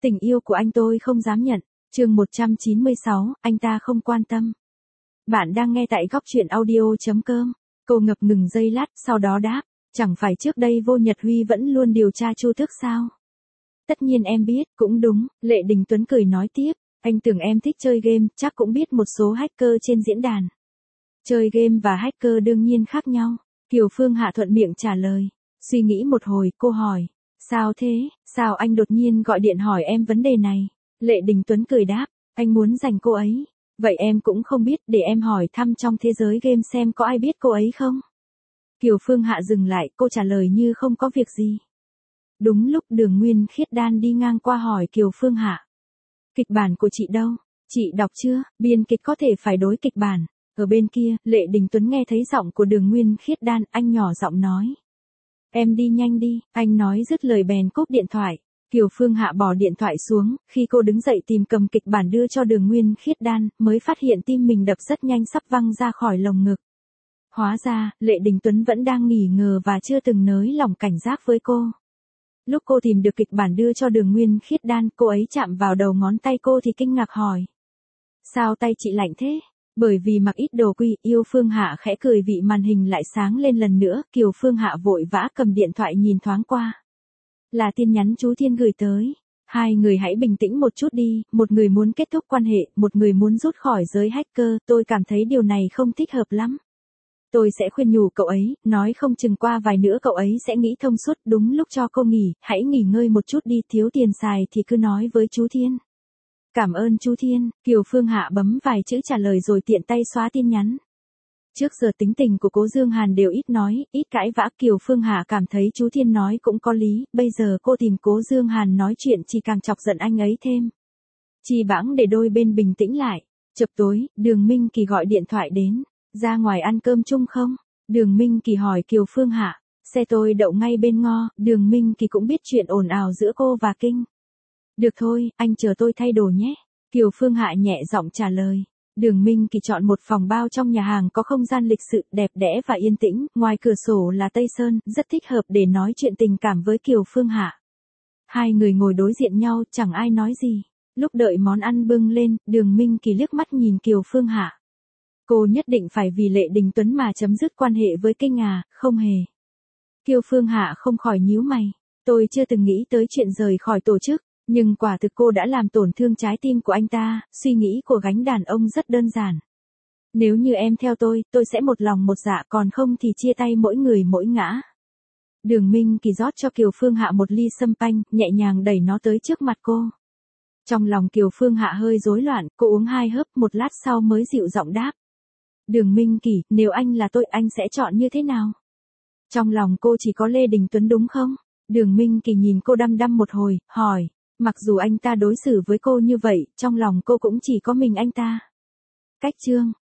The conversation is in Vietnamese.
Tình yêu của anh tôi không dám nhận. Chương 196, anh ta không quan tâm. Bạn đang nghe tại góc truyện audio.com. Cô ngập ngừng giây lát, sau đó đáp, chẳng phải trước đây Vô Nhật Huy vẫn luôn điều tra Chu Tước sao? Tất nhiên em biết, cũng đúng, Lệ Đình Tuấn cười nói tiếp, anh tưởng em thích chơi game, chắc cũng biết một số hacker trên diễn đàn. Chơi game và hacker đương nhiên khác nhau. Kiều Phương Hạ thuận miệng trả lời. Suy nghĩ một hồi, cô hỏi, sao thế, sao anh đột nhiên gọi điện hỏi em vấn đề này? Lệ Đình Tuấn cười đáp, anh muốn giành cô ấy. Vậy em cũng không biết, để em hỏi thăm trong thế giới game xem có ai biết cô ấy không? Kiều Phương Hạ dừng lại, cô trả lời như không có việc gì. Đúng lúc Đường Nguyên Khiết Đan đi ngang qua hỏi Kiều Phương Hạ. Kịch bản của chị đâu? Chị đọc chưa? Biên kịch có thể phải đối kịch bản. Ở bên kia, Lệ Đình Tuấn nghe thấy giọng của Đường Nguyên Khiết Đan, anh nhỏ giọng nói. Em đi nhanh đi, anh nói dứt lời bèn cúp điện thoại. Kiều Phương Hạ bỏ điện thoại xuống, khi cô đứng dậy tìm cầm kịch bản đưa cho Đường Nguyên Khiết Đan, mới phát hiện tim mình đập rất nhanh sắp văng ra khỏi lồng ngực. Hóa ra, Lệ Đình Tuấn vẫn đang nghỉ ngờ và chưa từng nới lỏng cảnh giác với cô. Lúc cô tìm được kịch bản đưa cho Đường Nguyên Khiết Đan, cô ấy chạm vào đầu ngón tay cô thì kinh ngạc hỏi. Sao tay chị lạnh thế? Bởi vì mặc ít đồ quy, Yêu Phương Hạ khẽ cười vị màn hình lại sáng lên lần nữa, Kiều Phương Hạ vội vã cầm điện thoại nhìn thoáng qua. Là tin nhắn chú Thiên gửi tới. Hai người hãy bình tĩnh một chút đi, một người muốn kết thúc quan hệ, một người muốn rút khỏi giới hacker, tôi cảm thấy điều này không thích hợp lắm. Tôi sẽ khuyên nhủ cậu ấy, nói không chừng qua vài nữa cậu ấy sẽ nghĩ thông suốt, đúng lúc cho cô nghỉ, hãy nghỉ ngơi một chút đi, thiếu tiền xài thì cứ nói với chú Thiên. Cảm ơn chú Thiên, Kiều Phương Hạ bấm vài chữ trả lời rồi tiện tay xóa tin nhắn. Trước giờ tính tình của Cố Dương Hàn đều ít nói, ít cãi vã, Kiều Phương Hạ cảm thấy chú Thiên nói cũng có lý, bây giờ cô tìm Cố Dương Hàn nói chuyện chỉ càng chọc giận anh ấy thêm. Chỉ bẵng để đôi bên bình tĩnh lại. Chập tối, Đường Minh Kỳ gọi điện thoại đến. Ra ngoài ăn cơm chung không? Đường Minh Kỳ hỏi Kiều Phương Hạ. Xe tôi đậu ngay bên ngõ, Đường Minh Kỳ cũng biết chuyện ồn ào giữa cô và Kinh. Được thôi, anh chờ tôi thay đồ nhé. Kiều Phương Hạ nhẹ giọng trả lời. Đường Minh Kỳ chọn một phòng bao trong nhà hàng có không gian lịch sự, đẹp đẽ và yên tĩnh, ngoài cửa sổ là Tây Sơn, rất thích hợp để nói chuyện tình cảm với Kiều Phương Hạ. Hai người ngồi đối diện nhau, chẳng ai nói gì. Lúc đợi món ăn bưng lên, Đường Minh Kỳ liếc mắt nhìn Kiều Phương Hạ. Cô nhất định phải vì Lệ Đình Tuấn mà chấm dứt quan hệ với Kinh à, không hề. Kiều Phương Hạ không khỏi nhíu mày. Tôi chưa từng nghĩ tới chuyện rời khỏi tổ chức. Nhưng quả thực cô đã làm tổn thương trái tim của anh ta, suy nghĩ của gánh đàn ông rất đơn giản. Nếu như em theo tôi sẽ một lòng một dạ, còn không thì chia tay mỗi người mỗi ngã. Đường Minh Kỳ rót cho Kiều Phương Hạ một ly sâm panh, nhẹ nhàng đẩy nó tới trước mặt cô. Trong lòng Kiều Phương Hạ hơi rối loạn, cô uống 2 hớp, một lát sau mới dịu giọng đáp. Đường Minh Kỳ, nếu anh là tôi, anh sẽ chọn như thế nào? Trong lòng cô chỉ có Lê Đình Tuấn đúng không? Đường Minh Kỳ nhìn cô đăm đăm một hồi, hỏi. Mặc dù anh ta đối xử với cô như vậy, trong lòng cô cũng chỉ có mình anh ta. Cách chương